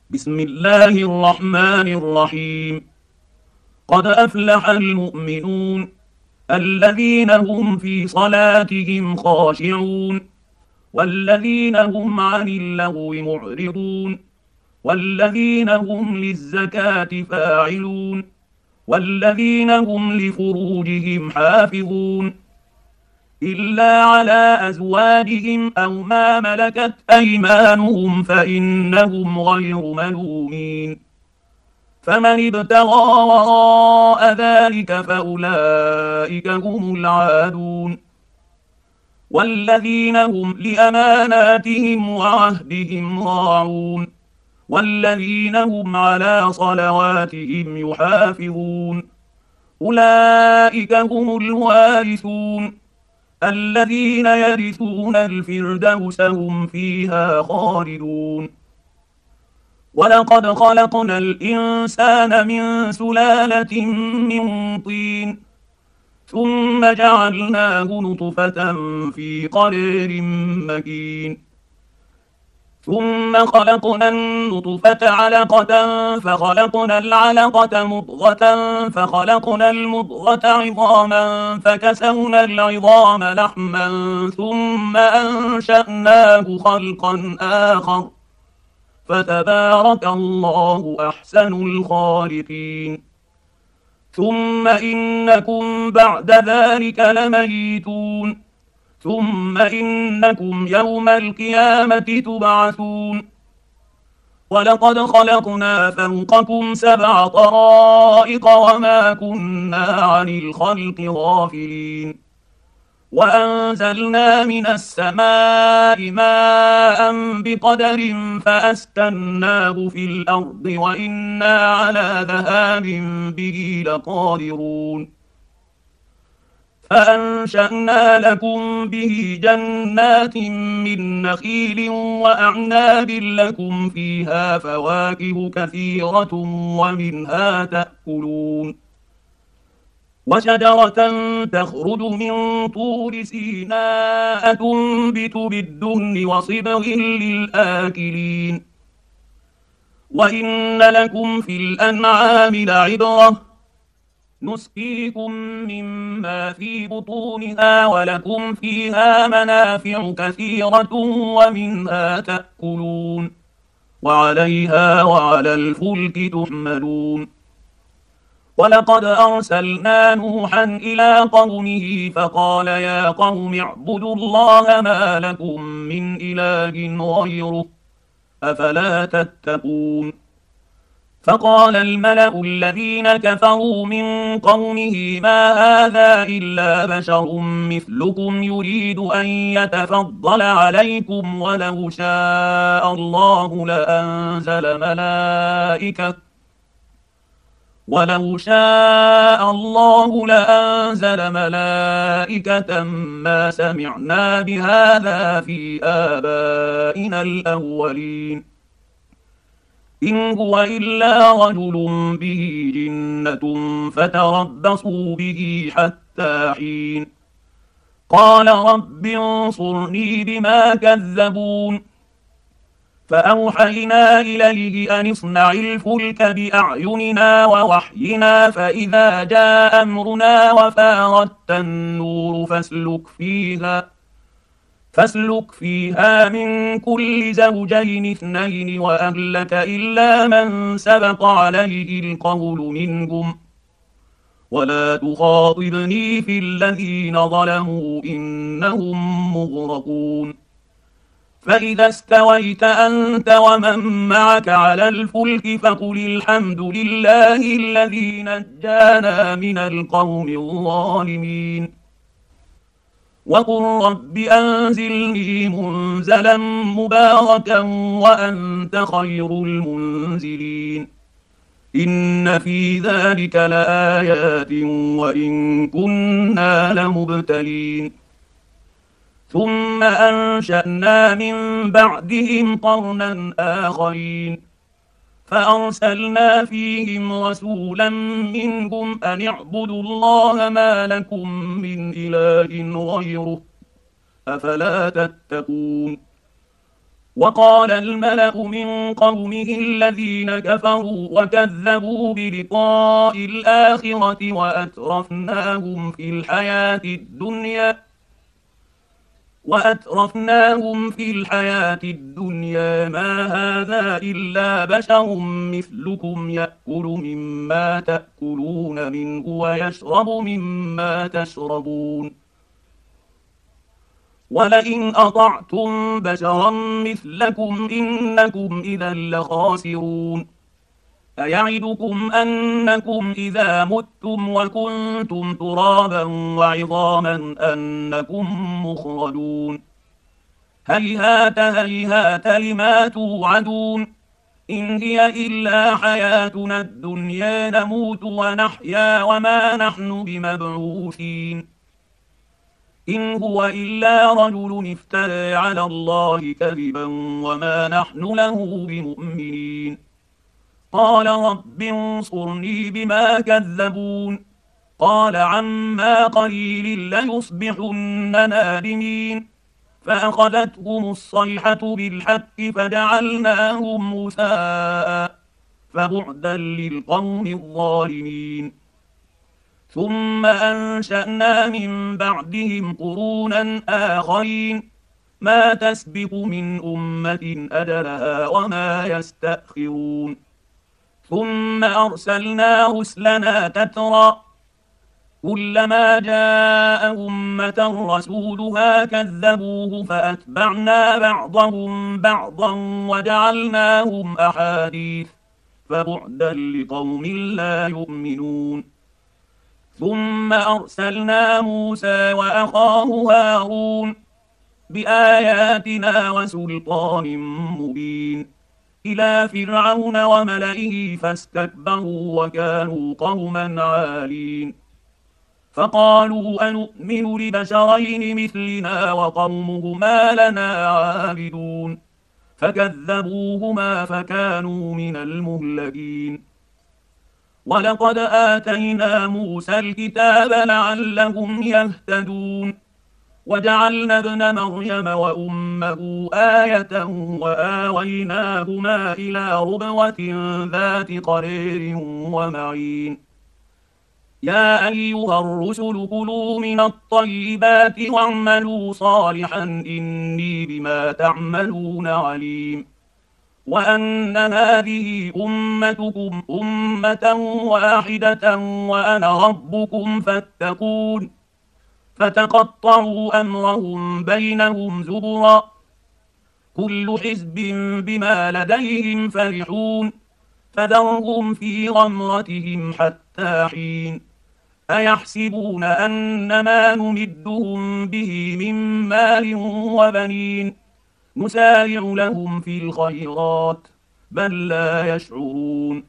بسم الله الرحمن الرحيم. قد أفلح المؤمنون الذين هم في صلاتهم خاشعون والذين هم عن اللغو معرضون والذين هم للزكاة فاعلون والذين هم لفروجهم حافظون إلا على أزواجهم أو ما ملكت أيمانهم فإنهم غير ملومين. فمن ابتغى وراء ذلك فأولئك هم العادون. والذين هم لأماناتهم وعهدهم راعون والذين هم على صلواتهم يحافظون أولئك هم الوارثون الذين يرثون الفردوس هم فيها خالدون. ولقد خلقنا الإنسان من سلالة من طين ثم جعلناه نطفة في قرار مكين ثم خلقنا النطفة علقة فخلقنا العلقة مضغة فخلقنا المضغة عظاما فكسونا العظام لحما ثم أنشأناه خلقا آخر فتبارك الله أحسن الخالقين. ثم إنكم بعد ذلك لميتون ثم إنكم يوم القيامة تبعثون. ولقد خلقنا فوقكم 7 طرائق وما كنا عن الخلق غافلين وأنزلنا من السماء ماء بقدر فأسكناه في الأرض وإنا على ذهاب به لقادرون. فأنشأنا لكم به جنات من نخيل وأعناب لكم فيها فواكه كثيرة ومنها تأكلون وشجرة تخرج من طور سيناء تنبت بالدهن وصبغ للآكلين. وإن لكم في الأنعام لعبرة نسقيكم مما في بطونها ولكم فيها منافع كثيرة ومنها تأكلون وعليها وعلى الفلك تحملون. ولقد أرسلنا نوحا إلى قومه فقال يا قوم اعبدوا الله ما لكم من إله غيره أفلا تتقون. فقال الملأ الذين كفروا من قومه ما هذا إلا بشر مثلكم يريد أن يتفضل عليكم ولو شاء الله لأنزل ملائكة ما سمعنا بهذا في آبائنا الأولين إن هو إلا رجل به جنة فتربصوا به حتى حين. قال رب انصرني بما كذبون. فأوحينا إليه أن اصنع الفلك بأعيننا ووحينا فإذا جاء أمرنا وفاردت النور فاسلك فيها من كل زوجين 2 وأهلك إلا من سبق عليه القول منهم ولا تخاطبني في الذين ظلموا إنهم مغرقون. فإذا استويت أنت ومن معك على الفلك فقل الحمد لله الذي نجانا من القوم الظالمين وقل رب أنزلني منزلا مباركا وأنت خير المنزلين. إن في ذلك لآيات وإن كنا لمبتلين. ثم أنشأنا من بعدهم قرنا آخرين فأرسلنا فيهم رسولا منهم أن اعبدوا الله ما لكم من إله غيره أفلا تتقون. وقال الملأ من قومه الذين كفروا وكذبوا بلقاء الآخرة وأترفناهم في الحياة الدنيا ما هذا إلا بشر مثلكم يأكل مما تأكلون منه ويشرب مما تشربون ولئن أطعتم بشرا مثلكم إنكم إذا لخاسرون أيعدكم أنكم إذا متم وكنتم ترابا وعظاما أنكم مخرجون هيهات هيهات لما توعدون إن هي إلا حياتنا الدنيا نموت ونحيا وما نحن بمبعوثين إن هو إلا رجل افترى على الله كذبا وما نحن له بمؤمنين قال رب انصرني بما كذبون قال عما قليل ليصبحن نادمين فأخذتهم الصيحة بالحق فجعلناهم غثاء فبعدا للقوم الظالمين ثم أنشأنا من بعدهم قرونا آخرين ما تسبق من أمة أجلها وما يستأخرون ثم أرسلنا رسلنا تترى كلما جاء أمة رسولها كذبوه فأتبعنا بعضهم بعضا وجعلناهم أحاديث فبعدا لقوم لا يؤمنون ثم أرسلنا موسى وأخاه هارون بآياتنا وسلطان مبين إلى فرعون وملئه فاستكبروا وكانوا قوما عالين فقالوا أنؤمن لبشرين مثلنا وقومهما لنا عابدون فكذبوهما فكانوا من المهلكين ولقد آتينا موسى الكتاب لعلهم يهتدون وجعلنا ابن مريم وأمه آية وآويناهما إلى ربوة ذات قرير ومعين يا أيها الرسل كلوا من الطيبات واعملوا صالحا إني بما تعملون عليم وأن هذه أمتكم أمة واحدة وأنا ربكم فاتقون فتقطعوا أمرهم بينهم زبرا كل حزب بما لديهم فرحون فذرهم في غمرتهم حتى حين أيحسبون أن ما نمدهم به من مال وبنين نسارع لهم في الخيرات بل لا يشعرون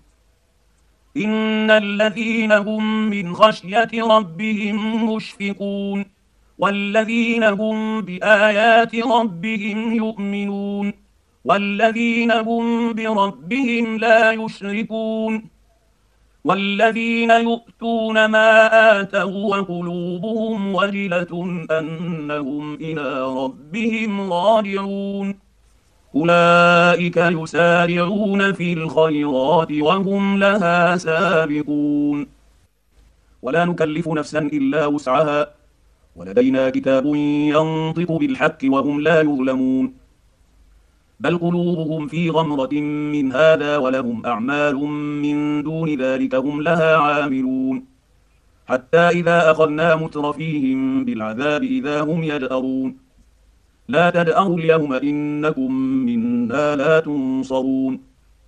إن الذين هم من خشية ربهم مشفقون والذين هم بآيات ربهم يؤمنون والذين هم بربهم لا يشركون والذين يؤتون ما آتوا وقلوبهم وجلة أنهم إلى ربهم راجعون أولئك يسارعون في الخيرات وهم لها سابقون ولا نكلف نفسا إلا وسعها ولدينا كتاب ينطق بالحق وهم لا يظلمون بل قلوبهم في غمرة من هذا ولهم أعمال من دون ذلك هم لها عاملون حتى إذا أخذنا مترفيهم بالعذاب إذا هم يجأرون لا تجأروا اليوم إنكم منا لا تنصرون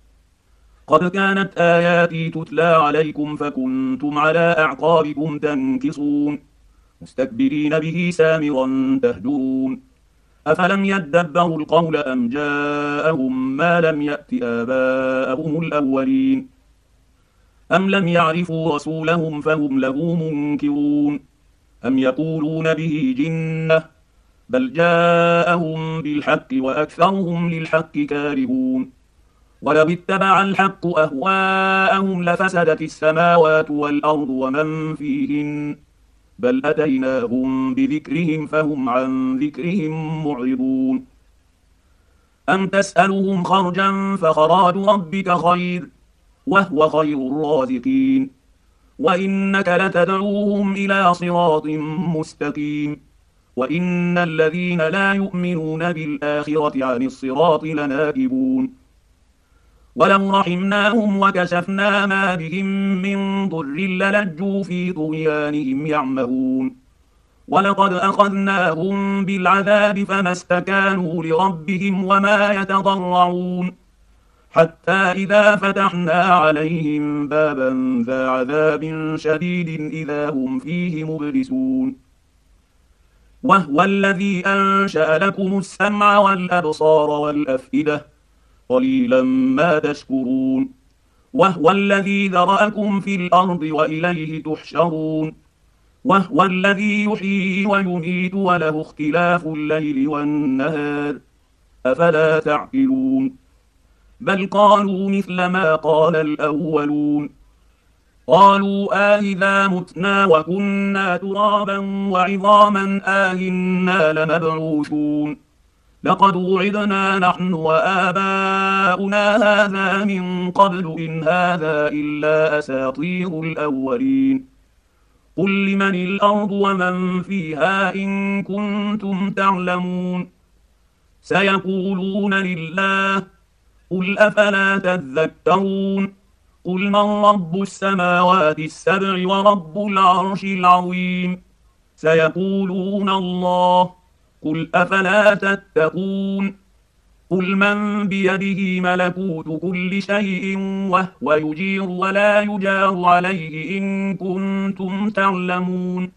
قد كانت آياتي تتلى عليكم فكنتم على أعقابكم تنكصون مستكبرين به سامرا تهجرون أفلم يدبروا القول أم جاءهم ما لم يأت آباءهم الأولين أم لم يعرفوا رسولهم فهم له منكرون أم يقولون به جنة بل جاءهم بالحق وأكثرهم للحق كارهون ولو اتبع الحق أهواءهم لفسدت السماوات والأرض ومن فيهن بل أتيناهم بذكرهم فهم عن ذكرهم معرضون أم تسألهم خرجا فخراج ربك خير وهو خير الرازقين وإنك لتدعوهم إلى صراط مستقيم وإن الذين لا يؤمنون بالآخرة عن الصراط لناكبون ولو رحمناهم وكشفنا ما بهم من ضر للجوا في طغيانهم يعمهون ولقد أخذناهم بالعذاب فما استكانوا لربهم وما يتضرعون حتى إذا فتحنا عليهم بابا ذا عذاب شديد إذا هم فيه مبلسون وهو الذي أنشأ لكم السمع والأبصار والأفئدة قليلا ما تشكرون وهو الذي ذرأكم في الأرض وإليه تحشرون وهو الذي يحيي ويميت وله اختلاف الليل والنهار أفلا تعقلون بل قالوا مثل ما قال الأولون قالوا آئذا متنا وكنا ترابا وعظاما آئنا لمبعوثون لقد وعدنا نحن وآباؤنا هذا من قبل إن هذا إلا أساطير الأولين قل لمن الأرض ومن فيها إن كنتم تعلمون سيقولون لله قل أفلا تذكرون قل من رب السماوات السبع ورب العرش العظيم سيقولون الله قل أفلا تتقون قل من بيده ملكوت كل شيء وهو يجير ولا يجار عليه إن كنتم تعلمون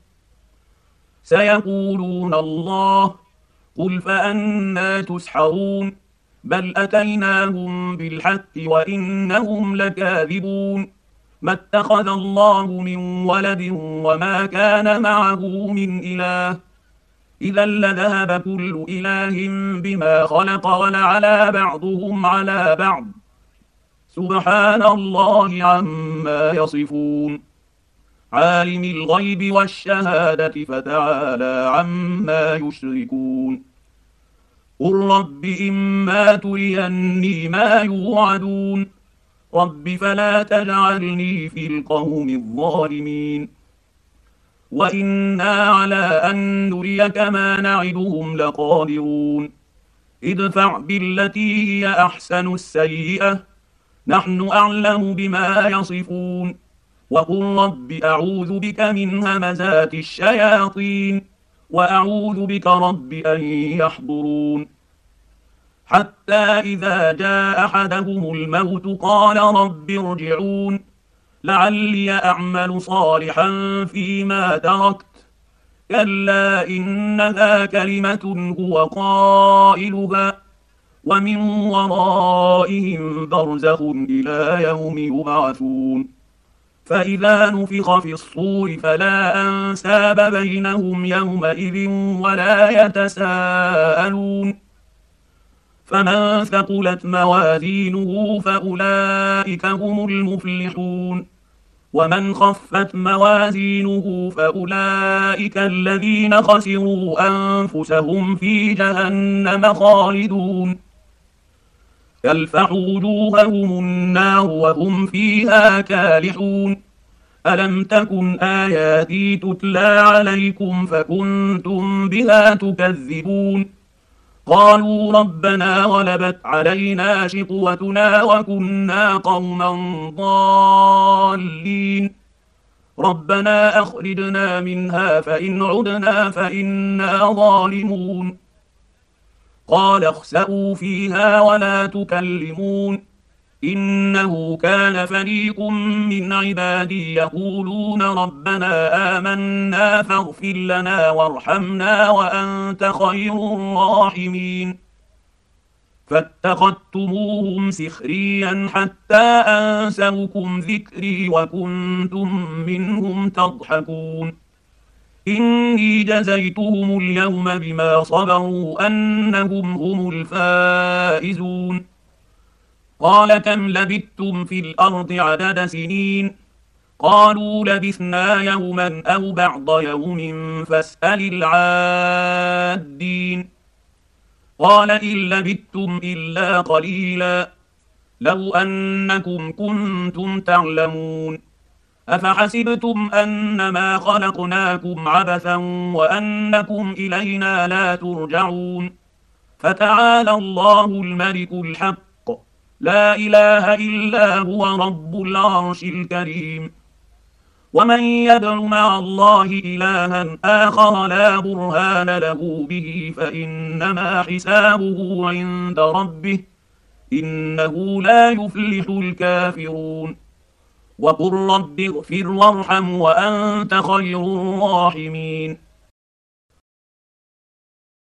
سيقولون الله قل فأنى تسحرون بل أتيناهم بالحق وإنهم لكاذبون ما اتخذ الله من ولد وما كان معه من إله إذا لذهب كل إله بما خلق ولعلى بعضهم على بعض سبحان الله عما يصفون عالم الغيب والشهادة فتعالى عما يشركون قل رب إما تريني ما يوعدون رب فلا تجعلني في القوم الظالمين وإنا على أن نريك ما نعدهم لقادرون ادفع بالتي هي أحسن السيئة نحن أعلم بما يصفون وقل رب أعوذ بك من همزات الشياطين وأعوذ بك رب أن يحضرون حتى إذا جاء أحدهم الموت قال رب ارجعون لعلي أعمل صالحا فيما تركت كلا إنها كلمة هو قائلها ومن ورائهم برزخ إلى يوم يبعثون فإذا نفخ في الصور فلا أنساب بينهم يومئذ ولا يتساءلون فمن ثقلت موازينه فأولئك هم المفلحون ومن خفت موازينه فأولئك الذين خسروا أنفسهم في جهنم خالدون تلفح وجوههم النار وهم فيها كالحون ألم تكن آياتي تتلى عليكم فكنتم بها تكذبون قالوا ربنا غلبت علينا شقوتنا وكنا قوما ضالين ربنا أخرجنا منها فإن عدنا فإنا ظالمون قال اخسئوا فيها ولا تكلمون إنه كان فريق من عبادي يقولون ربنا آمنا فاغفر لنا وارحمنا وأنت خير الراحمين فاتخذتموهم سخريا حتى أنسوكم ذكري وكنتم منهم تضحكون إني جزيتهم اليوم بما صبروا أنهم هم الفائزون قال كم لبثتم في الأرض عدد سنين قالوا لبثنا يوما أو بعض يوم فاسأل العادين قال إن لبثتم إلا قليلا لو أنكم كنتم تعلمون أفحسبتم أنما خلقناكم عبثا وأنكم إلينا لا ترجعون فتعالى الله الملك الحق لا إله إلا هو رب العرش الكريم ومن يدع مع الله إلها آخر لا برهان له به فإنما حسابه عند ربه إنه لا يفلح الكافرون وقل رب اغفر وارحم وأنت خير الراحمين